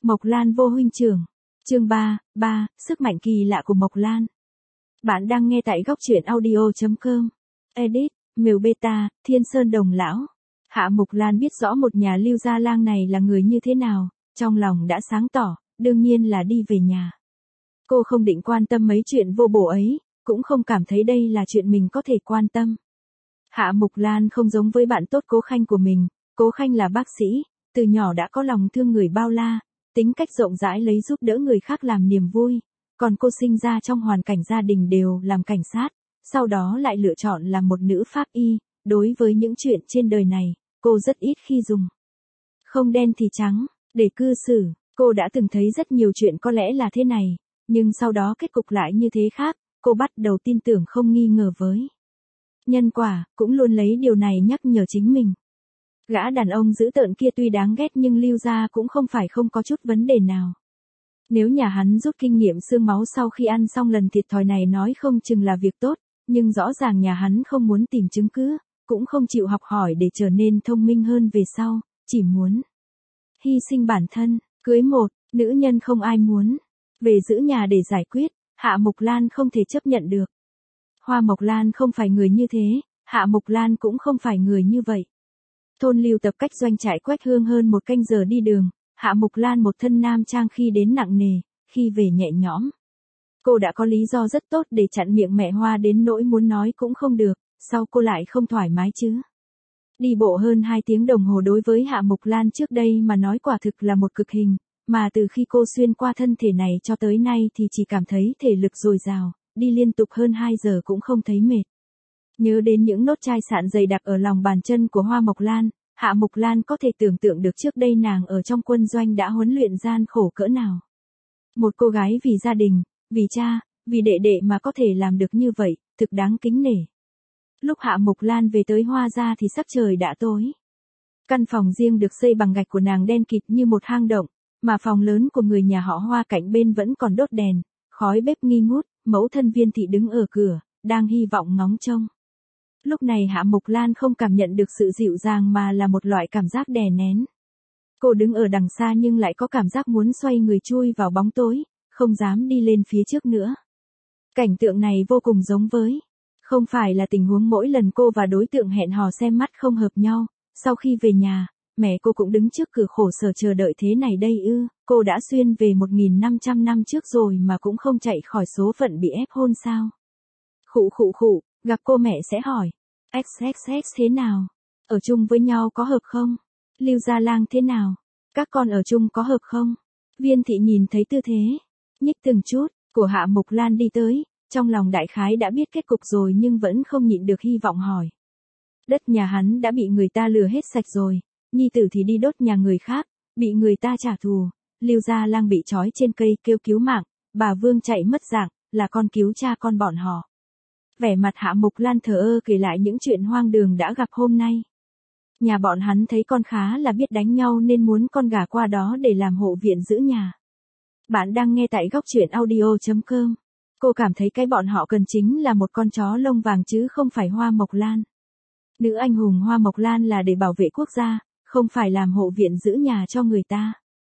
Mộc Lan vô huynh trưởng. Chương 3, sức mạnh kỳ lạ của Mộc Lan. Bạn đang nghe tại góc truyện audio.com. Edit, Mèo Beta, Thiên Sơn Đồng Lão. Hạ Mộc Lan biết rõ một nhà Lưu Gia Lang này là người như thế nào, trong lòng đã sáng tỏ, đương nhiên là đi về nhà. Cô không định quan tâm mấy chuyện vô bổ ấy, cũng không cảm thấy đây là chuyện mình có thể quan tâm. Hạ Mộc Lan không giống với bạn tốt Cố Khanh của mình, Cố Khanh là bác sĩ, từ nhỏ đã có lòng thương người bao la, tính cách rộng rãi lấy giúp đỡ người khác làm niềm vui, còn cô sinh ra trong hoàn cảnh gia đình đều làm cảnh sát, sau đó lại lựa chọn làm một nữ pháp y, đối với những chuyện trên đời này, cô rất ít khi dùng. Không đen thì trắng, để cư xử, cô đã từng thấy rất nhiều chuyện có lẽ là thế này, nhưng sau đó kết cục lại như thế khác, cô bắt đầu tin tưởng không nghi ngờ với nhân quả, cũng luôn lấy điều này nhắc nhở chính mình. Gã đàn ông dữ tợn kia tuy đáng ghét nhưng Lưu gia cũng không phải không có chút vấn đề nào. Nếu nhà hắn rút kinh nghiệm xương máu sau khi ăn xong lần thiệt thòi này nói không chừng là việc tốt, nhưng rõ ràng nhà hắn không muốn tìm chứng cứ, cũng không chịu học hỏi để trở nên thông minh hơn về sau, chỉ muốn hy sinh bản thân, cưới một nữ nhân không ai muốn, về giữ nhà để giải quyết, Hạ Mộc Lan không thể chấp nhận được. Hoa Mộc Lan không phải người như thế, Hạ Mộc Lan cũng không phải người như vậy. Thôn Lưu tập cách doanh trại Quách Hương hơn một canh giờ đi đường, Hạ Mộc Lan một thân nam trang khi đến nặng nề, khi về nhẹ nhõm. Cô đã có lý do rất tốt để chặn miệng mẹ Hoa đến nỗi muốn nói cũng không được, sao cô lại không thoải mái chứ? Đi bộ hơn 2 tiếng đồng hồ đối với Hạ Mộc Lan trước đây mà nói quả thực là một cực hình, mà từ khi cô xuyên qua thân thể này cho tới nay thì chỉ cảm thấy thể lực dồi dào, đi liên tục hơn 2 giờ cũng không thấy mệt. Nhớ đến những nốt chai sạn dày đặc ở lòng bàn chân của Hoa Mộc Lan, Hạ Mộc Lan có thể tưởng tượng được trước đây nàng ở trong quân doanh đã huấn luyện gian khổ cỡ nào. Một cô gái vì gia đình, vì cha, vì đệ đệ mà có thể làm được như vậy, thực đáng kính nể. Lúc Hạ Mộc Lan về tới Hoa gia thì sắc trời đã tối. Căn phòng riêng được xây bằng gạch của nàng đen kịt như một hang động, mà phòng lớn của người nhà họ Hoa cạnh bên vẫn còn đốt đèn, khói bếp nghi ngút, mẫu thân Viên thị đứng ở cửa, đang hy vọng ngóng trông. Lúc này Hạ Mộc Lan không cảm nhận được sự dịu dàng mà là một loại cảm giác đè nén. Cô đứng ở đằng xa nhưng lại có cảm giác muốn xoay người chui vào bóng tối, không dám đi lên phía trước nữa. Cảnh tượng này vô cùng giống với, không phải là tình huống mỗi lần cô và đối tượng hẹn hò xem mắt không hợp nhau, sau khi về nhà, mẹ cô cũng đứng trước cửa khổ sở chờ đợi thế này đây ư, cô đã xuyên về 1.500 năm trước rồi mà cũng không chạy khỏi số phận bị ép hôn sao. Khụ, gặp cô mẹ sẽ hỏi, XXX thế nào? Ở chung với nhau có hợp không? Lưu Gia Lang thế nào? Các con ở chung có hợp không? Viên thị nhìn thấy tư thế, nhích từng chút, của Hạ Mộc Lan đi tới, trong lòng đại khái đã biết kết cục rồi nhưng vẫn không nhịn được hy vọng hỏi. Đất nhà hắn đã bị người ta lừa hết sạch rồi, nhi tử thì đi đốt nhà người khác, bị người ta trả thù, Lưu Gia Lang bị trói trên cây kêu cứu mạng, bà Vương chạy mất dạng, là con cứu cha con bọn họ. Vẻ mặt Hạ Mộc Lan thờ ơ kể lại những chuyện hoang đường đã gặp hôm nay. Nhà bọn hắn thấy con khá là biết đánh nhau nên muốn con gả qua đó để làm hộ viện giữ nhà. Bạn đang nghe tại góc truyện audio.com. Cô cảm thấy cái bọn họ cần chính là một con chó lông vàng chứ không phải Hoa Mộc Lan. Nữ anh hùng Hoa Mộc Lan là để bảo vệ quốc gia, không phải làm hộ viện giữ nhà cho người ta.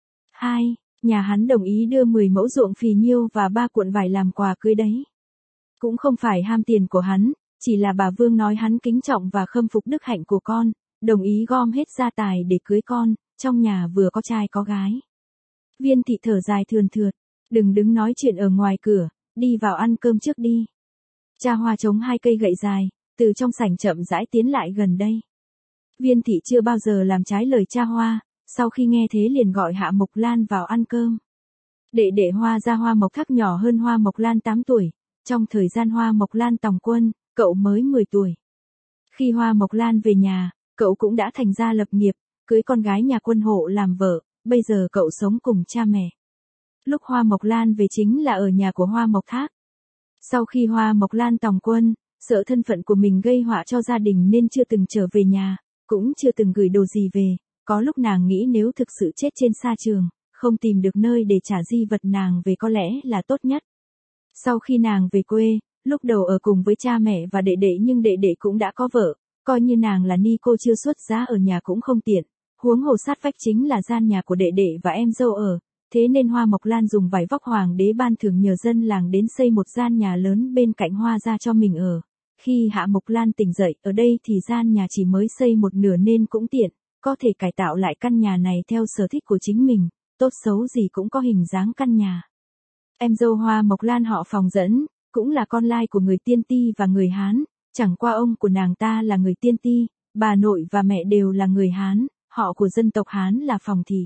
2. Nhà hắn đồng ý đưa 10 mẫu ruộng phì nhiêu và 3 cuộn vải làm quà cưới đấy. Cũng không phải ham tiền của hắn, chỉ là bà Vương nói hắn kính trọng và khâm phục đức hạnh của con, đồng ý gom hết gia tài để cưới con, trong nhà vừa có trai có gái. Viên thị thở dài thườn thượt, đừng đứng nói chuyện ở ngoài cửa, đi vào ăn cơm trước đi. Cha Hoa chống 2 cây gậy dài, từ trong sảnh chậm rãi tiến lại gần đây. Viên thị chưa bao giờ làm trái lời cha Hoa, sau khi nghe thế liền gọi Hạ Mộc Lan vào ăn cơm. Đệ đệ Hoa gia Hoa Mộc Thác nhỏ hơn Hoa Mộc Lan 8 tuổi. Trong thời gian Hoa Mộc Lan tòng quân, cậu mới 10 tuổi. Khi Hoa Mộc Lan về nhà, cậu cũng đã thành gia lập nghiệp, cưới con gái nhà quân hộ làm vợ, bây giờ cậu sống cùng cha mẹ. Lúc Hoa Mộc Lan về chính là ở nhà của Hoa Mộc Thác. Sau khi Hoa Mộc Lan tòng quân, sợ thân phận của mình gây họa cho gia đình nên chưa từng trở về nhà, cũng chưa từng gửi đồ gì về, có lúc nàng nghĩ nếu thực sự chết trên sa trường, không tìm được nơi để trả di vật nàng về có lẽ là tốt nhất. Sau khi nàng về quê, lúc đầu ở cùng với cha mẹ và đệ đệ nhưng đệ đệ cũng đã có vợ, coi như nàng là ni cô chưa xuất giá ở nhà cũng không tiện, huống hồ sát vách chính là gian nhà của đệ đệ và em dâu ở, thế nên Hoa Mộc Lan dùng vải vóc hoàng đế ban thưởng nhờ dân làng đến xây một gian nhà lớn bên cạnh Hoa gia cho mình ở. Khi Hạ Mộc Lan tỉnh dậy ở đây thì gian nhà chỉ mới xây một nửa nên cũng tiện, có thể cải tạo lại căn nhà này theo sở thích của chính mình, tốt xấu gì cũng có hình dáng căn nhà. Em dâu Hoa Mộc Lan họ Phòng Dẫn, cũng là con lai của người Tiên Ty và người Hán, chẳng qua ông của nàng ta là người Tiên Ty, bà nội và mẹ đều là người Hán, họ của dân tộc Hán là Phòng Thị.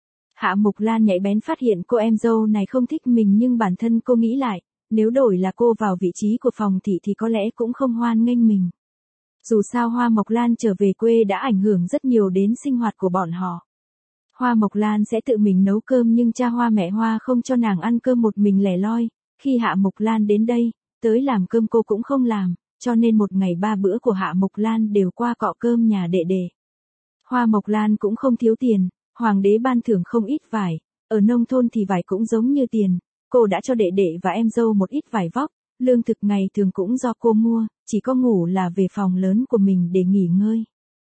Hạ Mộc Lan nhạy bén phát hiện cô em dâu này không thích mình nhưng bản thân cô nghĩ lại, nếu đổi là cô vào vị trí của Phòng Thị thì có lẽ cũng không hoan nghênh mình. Dù sao Hoa Mộc Lan trở về quê đã ảnh hưởng rất nhiều đến sinh hoạt của bọn họ. Hoa Mộc Lan sẽ tự mình nấu cơm nhưng cha Hoa mẹ Hoa không cho nàng ăn cơm một mình lẻ loi, khi Hạ Mộc Lan đến đây, tới làm cơm cô cũng không làm, cho nên một ngày 3 bữa của Hạ Mộc Lan đều qua cọ cơm nhà đệ đệ. Hoa Mộc Lan cũng không thiếu tiền, hoàng đế ban thưởng không ít vải, ở nông thôn thì vải cũng giống như tiền, cô đã cho đệ đệ và em dâu một ít vải vóc, lương thực ngày thường cũng do cô mua, chỉ có ngủ là về phòng lớn của mình để nghỉ ngơi.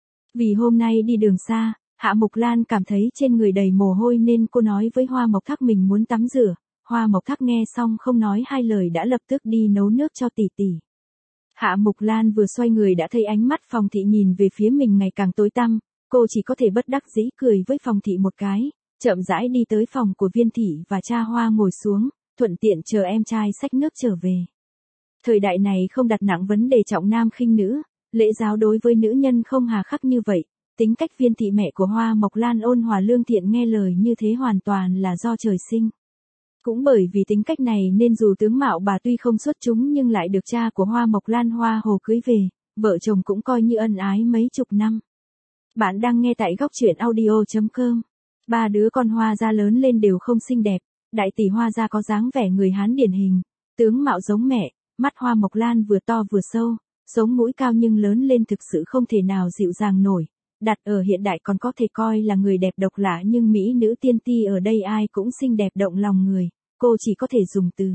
Vì hôm nay đi đường xa, Hạ Mộc Lan cảm thấy trên người đầy mồ hôi nên cô nói với Hoa Mộc Thác mình muốn tắm rửa, Hoa Mộc Thác nghe xong không nói hai lời đã lập tức đi nấu nước cho tỷ tỷ. Hạ Mộc Lan vừa xoay người đã thấy ánh mắt Phòng Thị nhìn về phía mình ngày càng tối tăm, cô chỉ có thể bất đắc dĩ cười với Phòng Thị một cái, chậm rãi đi tới phòng của Viên Thị và cha Hoa ngồi xuống, thuận tiện chờ em trai xách nước trở về. Thời đại này không đặt nặng vấn đề trọng nam khinh nữ, lễ giáo đối với nữ nhân không hà khắc như vậy, tính cách Viên Thị mẹ của Hoa Mộc Lan ôn hòa lương thiện nghe lời như thế hoàn toàn là do trời sinh. Cũng bởi vì tính cách này nên dù tướng mạo bà tuy không xuất chúng nhưng lại được cha của Hoa Mộc Lan Hoa Hồ cưới về, vợ chồng cũng coi như ân ái mấy chục năm. Bạn đang nghe tại góc truyện audio.com. Ba đứa con Hoa gia lớn lên đều không xinh đẹp, đại tỷ Hoa gia có dáng vẻ người Hán điển hình, tướng mạo giống mẹ, mắt Hoa Mộc Lan vừa to vừa sâu, sống mũi cao nhưng lớn lên thực sự không thể nào dịu dàng nổi. Đặt ở hiện đại còn có thể coi là người đẹp độc lạ nhưng mỹ nữ Tiên Ty ở đây ai cũng xinh đẹp động lòng người, cô chỉ có thể dùng từ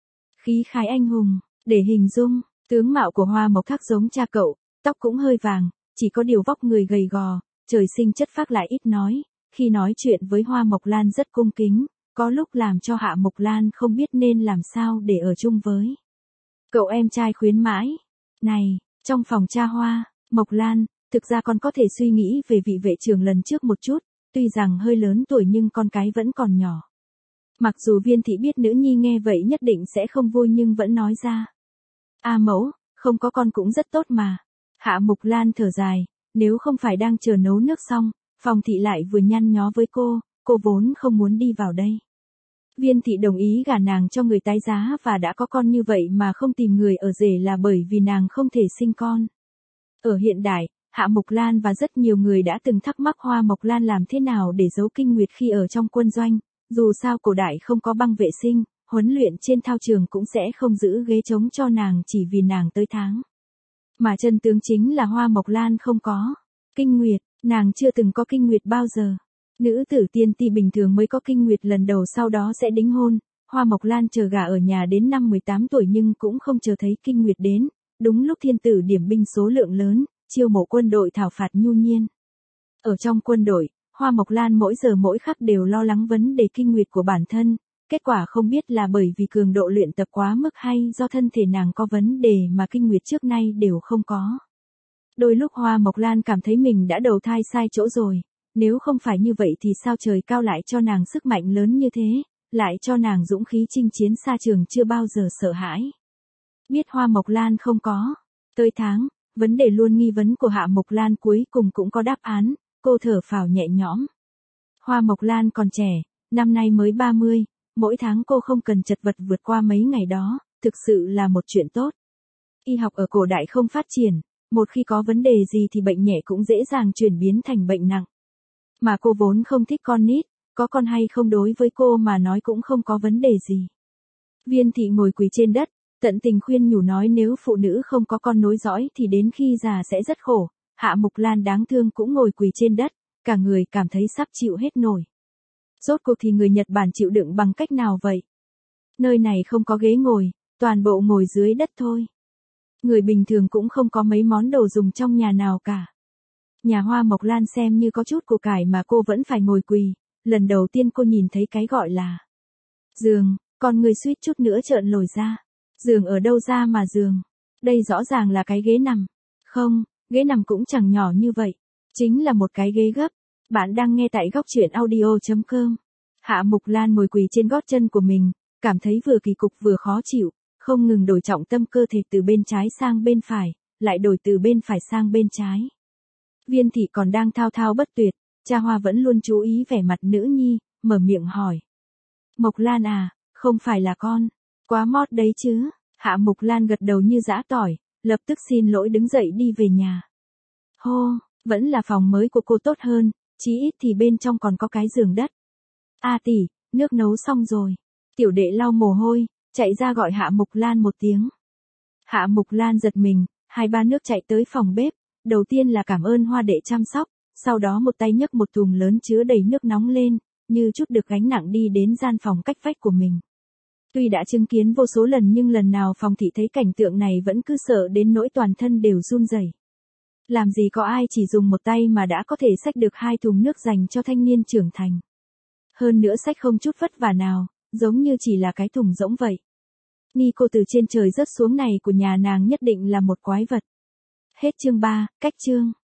khí khái anh hùng để hình dung. Tướng mạo của Hoa Mộc Thác giống cha cậu, tóc cũng hơi vàng, chỉ có điều vóc người gầy gò, trời sinh chất phác lại ít nói, khi nói chuyện với Hoa Mộc Lan rất cung kính, có lúc làm cho Hạ Mộc Lan không biết nên làm sao để ở chung với cậu em trai khuyến mãi. Này, trong phòng cha Hoa Mộc Lan, thực ra con có thể suy nghĩ về vị vệ trưởng lần trước một chút, tuy rằng hơi lớn tuổi nhưng con cái vẫn còn nhỏ. Mặc dù Viên Thị biết nữ nhi nghe vậy nhất định sẽ không vui nhưng vẫn nói ra. A mẫu, không có con cũng rất tốt mà. Hạ Mộc Lan thở dài, nếu không phải đang chờ nấu nước xong, Phòng Thị lại vừa nhăn nhó với cô vốn không muốn đi vào đây. Viên Thị đồng ý gả nàng cho người tái giá và đã có con như vậy mà không tìm người ở rể là bởi vì nàng không thể sinh con. Ở hiện đại, Hạ Mộc Lan và rất nhiều người đã từng thắc mắc Hoa Mộc Lan làm thế nào để giấu kinh nguyệt khi ở trong quân doanh, dù sao cổ đại không có băng vệ sinh, huấn luyện trên thao trường cũng sẽ không giữ ghế trống cho nàng chỉ vì nàng tới tháng. Mà chân tướng chính là Hoa Mộc Lan không có kinh nguyệt, nàng chưa từng có kinh nguyệt bao giờ. Nữ tử Tiên Ty bình thường mới có kinh nguyệt lần đầu sau đó sẽ đính hôn, Hoa Mộc Lan chờ gả ở nhà đến năm 18 tuổi nhưng cũng không chờ thấy kinh nguyệt đến, đúng lúc thiên tử điểm binh số lượng lớn, chiêu mộ quân đội thảo phạt nhu nhiên. Ở trong quân đội, Hoa Mộc Lan mỗi giờ mỗi khắc đều lo lắng vấn đề kinh nguyệt của bản thân, kết quả không biết là bởi vì cường độ luyện tập quá mức hay do thân thể nàng có vấn đề mà kinh nguyệt trước nay đều không có. Đôi lúc Hoa Mộc Lan cảm thấy mình đã đầu thai sai chỗ rồi, nếu không phải như vậy thì sao trời cao lại cho nàng sức mạnh lớn như thế, lại cho nàng dũng khí chinh chiến xa trường chưa bao giờ sợ hãi. Biết Hoa Mộc Lan không có tới tháng, vấn đề luôn nghi vấn của Hạ Mộc Lan cuối cùng cũng có đáp án, cô thở phào nhẹ nhõm. Hoa Mộc Lan còn trẻ, năm nay mới 30, mỗi tháng cô không cần chật vật vượt qua mấy ngày đó, thực sự là một chuyện tốt. Y học ở cổ đại không phát triển, một khi có vấn đề gì thì bệnh nhẹ cũng dễ dàng chuyển biến thành bệnh nặng. Mà cô vốn không thích con nít, có con hay không đối với cô mà nói cũng không có vấn đề gì. Viên Thị ngồi quỳ trên đất, tận tình khuyên nhủ nói nếu phụ nữ không có con nối dõi thì đến khi già sẽ rất khổ. Hạ Mộc Lan đáng thương cũng ngồi quỳ trên đất, cả người cảm thấy sắp chịu hết nổi. Rốt cuộc thì người Nhật Bản chịu đựng bằng cách nào vậy? Nơi này không có ghế ngồi, toàn bộ ngồi dưới đất thôi. Người bình thường cũng không có mấy món đồ dùng trong nhà nào cả. Nhà Hoa Mộc Lan xem như có chút của cải mà cô vẫn phải ngồi quỳ, Lần đầu tiên cô nhìn thấy cái gọi là giường, con người suýt chút nữa trợn lồi ra. Giường ở đâu ra mà giường? Đây rõ ràng là cái ghế nằm. Không, ghế nằm cũng chẳng nhỏ như vậy. Chính là một cái ghế gấp. Bạn đang nghe tại góc truyện audio.com. Hạ Mục Lan ngồi quỳ trên gót chân của mình, cảm thấy vừa kỳ cục vừa khó chịu, không ngừng đổi trọng tâm cơ thể từ bên trái sang bên phải, lại đổi từ bên phải sang bên trái. Viên Thị còn đang thao thao bất tuyệt, cha Hoa vẫn luôn chú ý vẻ mặt nữ nhi, mở miệng hỏi. Mộc Lan à, không phải là con, quá mót đấy chứ. Hạ Mục Lan gật đầu như giã tỏi, lập tức xin lỗi đứng dậy đi về nhà. Hô, vẫn là phòng mới của cô tốt hơn, chí ít thì bên trong còn có cái giường đất. A tỷ, nước nấu xong rồi. Tiểu đệ lau mồ hôi, chạy ra gọi Hạ Mục Lan một tiếng. Hạ Mục Lan giật mình, 2-3 nước chạy tới phòng bếp, đầu tiên là cảm ơn Hoa đệ chăm sóc, sau đó một tay nhấc một thùng lớn chứa đầy nước nóng lên, như chút được gánh nặng đi đến gian phòng cách vách của mình. Tuy đã chứng kiến vô số lần nhưng lần nào Phong Thị thấy cảnh tượng này vẫn cứ sợ đến nỗi toàn thân đều run rẩy. Làm gì có ai chỉ dùng một tay mà đã có thể xách được 2 thùng nước dành cho thanh niên trưởng thành. Hơn nữa xách không chút vất vả nào, giống như chỉ là cái thùng rỗng vậy. Nico từ trên trời rớt xuống này của nhà nàng nhất định là một quái vật. Hết chương 3, cách chương.